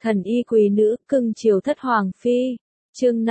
Thần y quý nữ, cưng chiều thất hoàng phi. Chương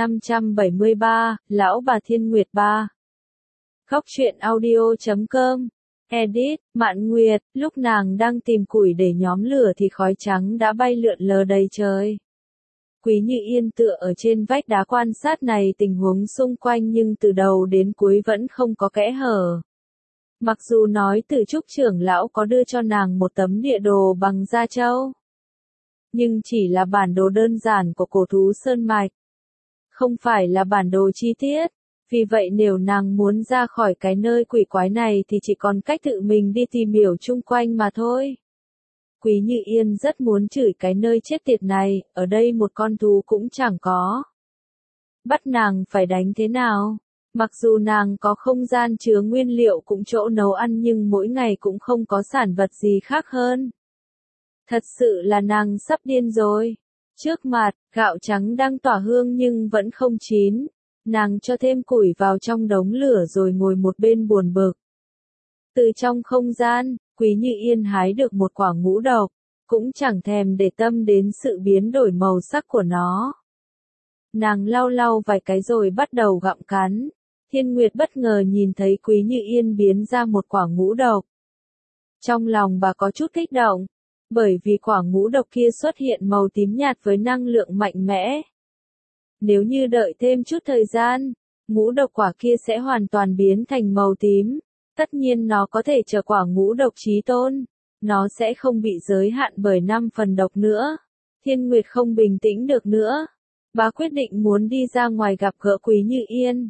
573, Lão bà Thiên Nguyệt 3. Góc truyện audio.com. Edit, Mạn Nguyệt, lúc nàng đang tìm củi để nhóm lửa thì khói trắng đã bay lượn lờ đầy trời. Quý Như Yên tựa ở trên vách đá quan sát này tình huống xung quanh nhưng từ đầu đến cuối vẫn không có kẽ hở. Mặc dù nói Từ Trúc trưởng lão có đưa cho nàng một tấm địa đồ bằng da trâu, nhưng chỉ là bản đồ đơn giản của cổ thú sơn mạch, không phải là bản đồ chi tiết. Vì vậy nếu nàng muốn ra khỏi cái nơi quỷ quái này thì chỉ còn cách tự mình đi tìm hiểu chung quanh mà thôi. Quý Như Yên rất muốn chửi cái nơi chết tiệt này, ở đây một con thú cũng chẳng có. Bắt nàng phải đánh thế nào? Mặc dù nàng có không gian chứa nguyên liệu cũng chỗ nấu ăn nhưng mỗi ngày cũng không có sản vật gì khác hơn. Thật sự là nàng sắp điên rồi. Trước mặt, gạo trắng đang tỏa hương nhưng vẫn không chín. Nàng cho thêm củi vào trong đống lửa rồi ngồi một bên buồn bực. Từ trong không gian, Quý Như Yên hái được một quả ngũ độc, cũng chẳng thèm để tâm đến sự biến đổi màu sắc của nó. Nàng lau lau vài cái rồi bắt đầu gặm cắn. Thiên Nguyệt bất ngờ nhìn thấy Quý Như Yên biến ra một quả ngũ độc. Trong lòng bà có chút kích động, bởi vì quả ngũ độc kia xuất hiện màu tím nhạt với năng lượng mạnh mẽ. Nếu như đợi thêm chút thời gian, ngũ độc quả kia sẽ hoàn toàn biến thành màu tím. Tất nhiên nó có thể trở quả ngũ độc chí tôn. Nó sẽ không bị giới hạn bởi 5 phần độc nữa. Thiên Nguyệt không bình tĩnh được nữa. Bà quyết định muốn đi ra ngoài gặp gỡ Quý Như Yên.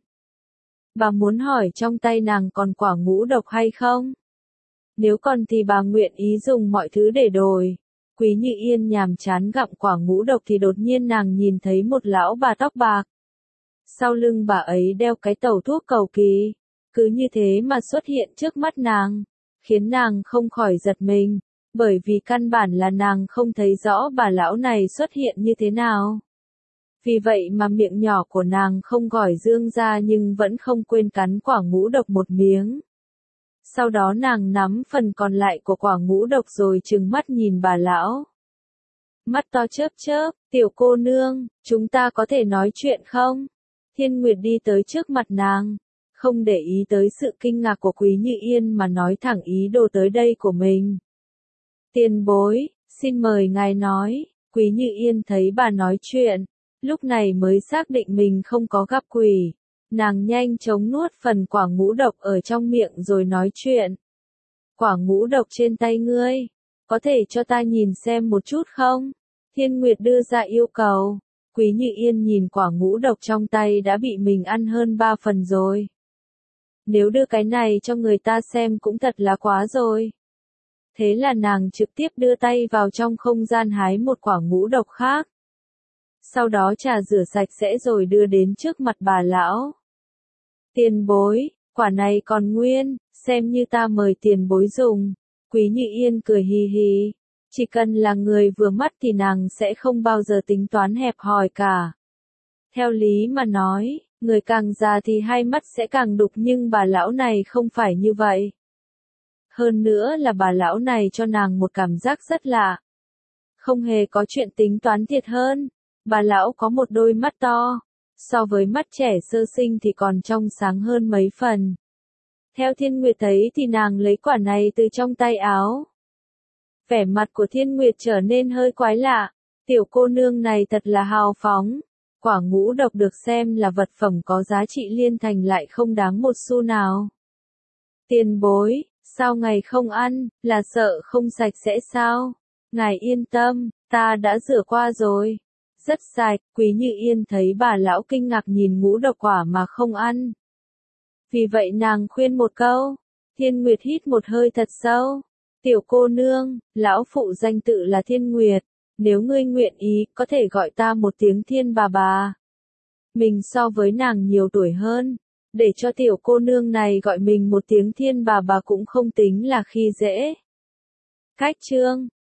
Bà muốn hỏi trong tay nàng còn quả ngũ độc hay không? Nếu còn thì bà nguyện ý dùng mọi thứ để đổi. Quý Như Yên nhàm chán gặm quả ngũ độc thì đột nhiên nàng nhìn thấy một lão bà tóc bạc. Sau lưng bà ấy đeo cái tẩu thuốc cầu kỳ. Cứ như thế mà xuất hiện trước mắt nàng, khiến nàng không khỏi giật mình, bởi vì căn bản là nàng không thấy rõ bà lão này xuất hiện như thế nào. Vì vậy mà miệng nhỏ của nàng không gỏi dương ra nhưng vẫn không quên cắn quả ngũ độc một miếng. Sau đó nàng nắm phần còn lại của quả ngũ độc rồi trừng mắt nhìn bà lão. Mắt to chớp chớp, tiểu cô nương, chúng ta có thể nói chuyện không? Thiên Nguyệt đi tới trước mặt nàng, không để ý tới sự kinh ngạc của Quý Như Yên mà nói thẳng ý đồ tới đây của mình. Tiền bối, xin mời ngài nói. Quý Như Yên thấy bà nói chuyện, lúc này mới xác định mình không có gặp quỷ. Nàng nhanh chóng nuốt phần quả ngũ độc ở trong miệng rồi nói chuyện. Quả ngũ độc trên tay ngươi, có thể cho ta nhìn xem một chút không? Thiên Nguyệt đưa ra yêu cầu. Quý Như Yên nhìn quả ngũ độc trong tay đã bị mình ăn hơn 3 phần rồi. Nếu đưa cái này cho người ta xem cũng thật là quá rồi. Thế là nàng trực tiếp đưa tay vào trong không gian hái một quả ngũ độc khác. Sau đó trà rửa sạch sẽ rồi đưa đến trước mặt bà lão. Tiền bối, quả này còn nguyên, xem như ta mời tiền bối dùng. Quý Như Yên cười hì hì. Chỉ cần là người vừa mắt thì nàng sẽ không bao giờ tính toán hẹp hòi cả. Theo lý mà nói, người càng già thì hai mắt sẽ càng đục nhưng bà lão này không phải như vậy. Hơn nữa là bà lão này cho nàng một cảm giác rất lạ. Không hề có chuyện tính toán thiệt hơn. Bà lão có một đôi mắt to, so với mắt trẻ sơ sinh thì còn trong sáng hơn mấy phần. Theo Thiên Nguyệt thấy thì nàng lấy quả này từ trong tay áo. Vẻ mặt của Thiên Nguyệt trở nên hơi quái lạ. Tiểu cô nương này thật là hào phóng. Quả ngũ độc được xem là vật phẩm có giá trị liên thành lại không đáng một xu nào. Tiền bối, sao ngài không ăn, là sợ không sạch sẽ sao? Ngài yên tâm, ta đã rửa qua rồi. Rất sạch. Quý Như Yên thấy bà lão kinh ngạc nhìn ngũ độc quả mà không ăn. Vì vậy nàng khuyên một câu. Thiên Nguyệt hít một hơi thật sâu. Tiểu cô nương, lão phụ danh tự là Thiên Nguyệt. Nếu ngươi nguyện ý, có thể gọi ta một tiếng Thiên bà. Mình so với nàng nhiều tuổi hơn. Để cho tiểu cô nương này gọi mình một tiếng Thiên bà cũng không tính là khi dễ. Cách chương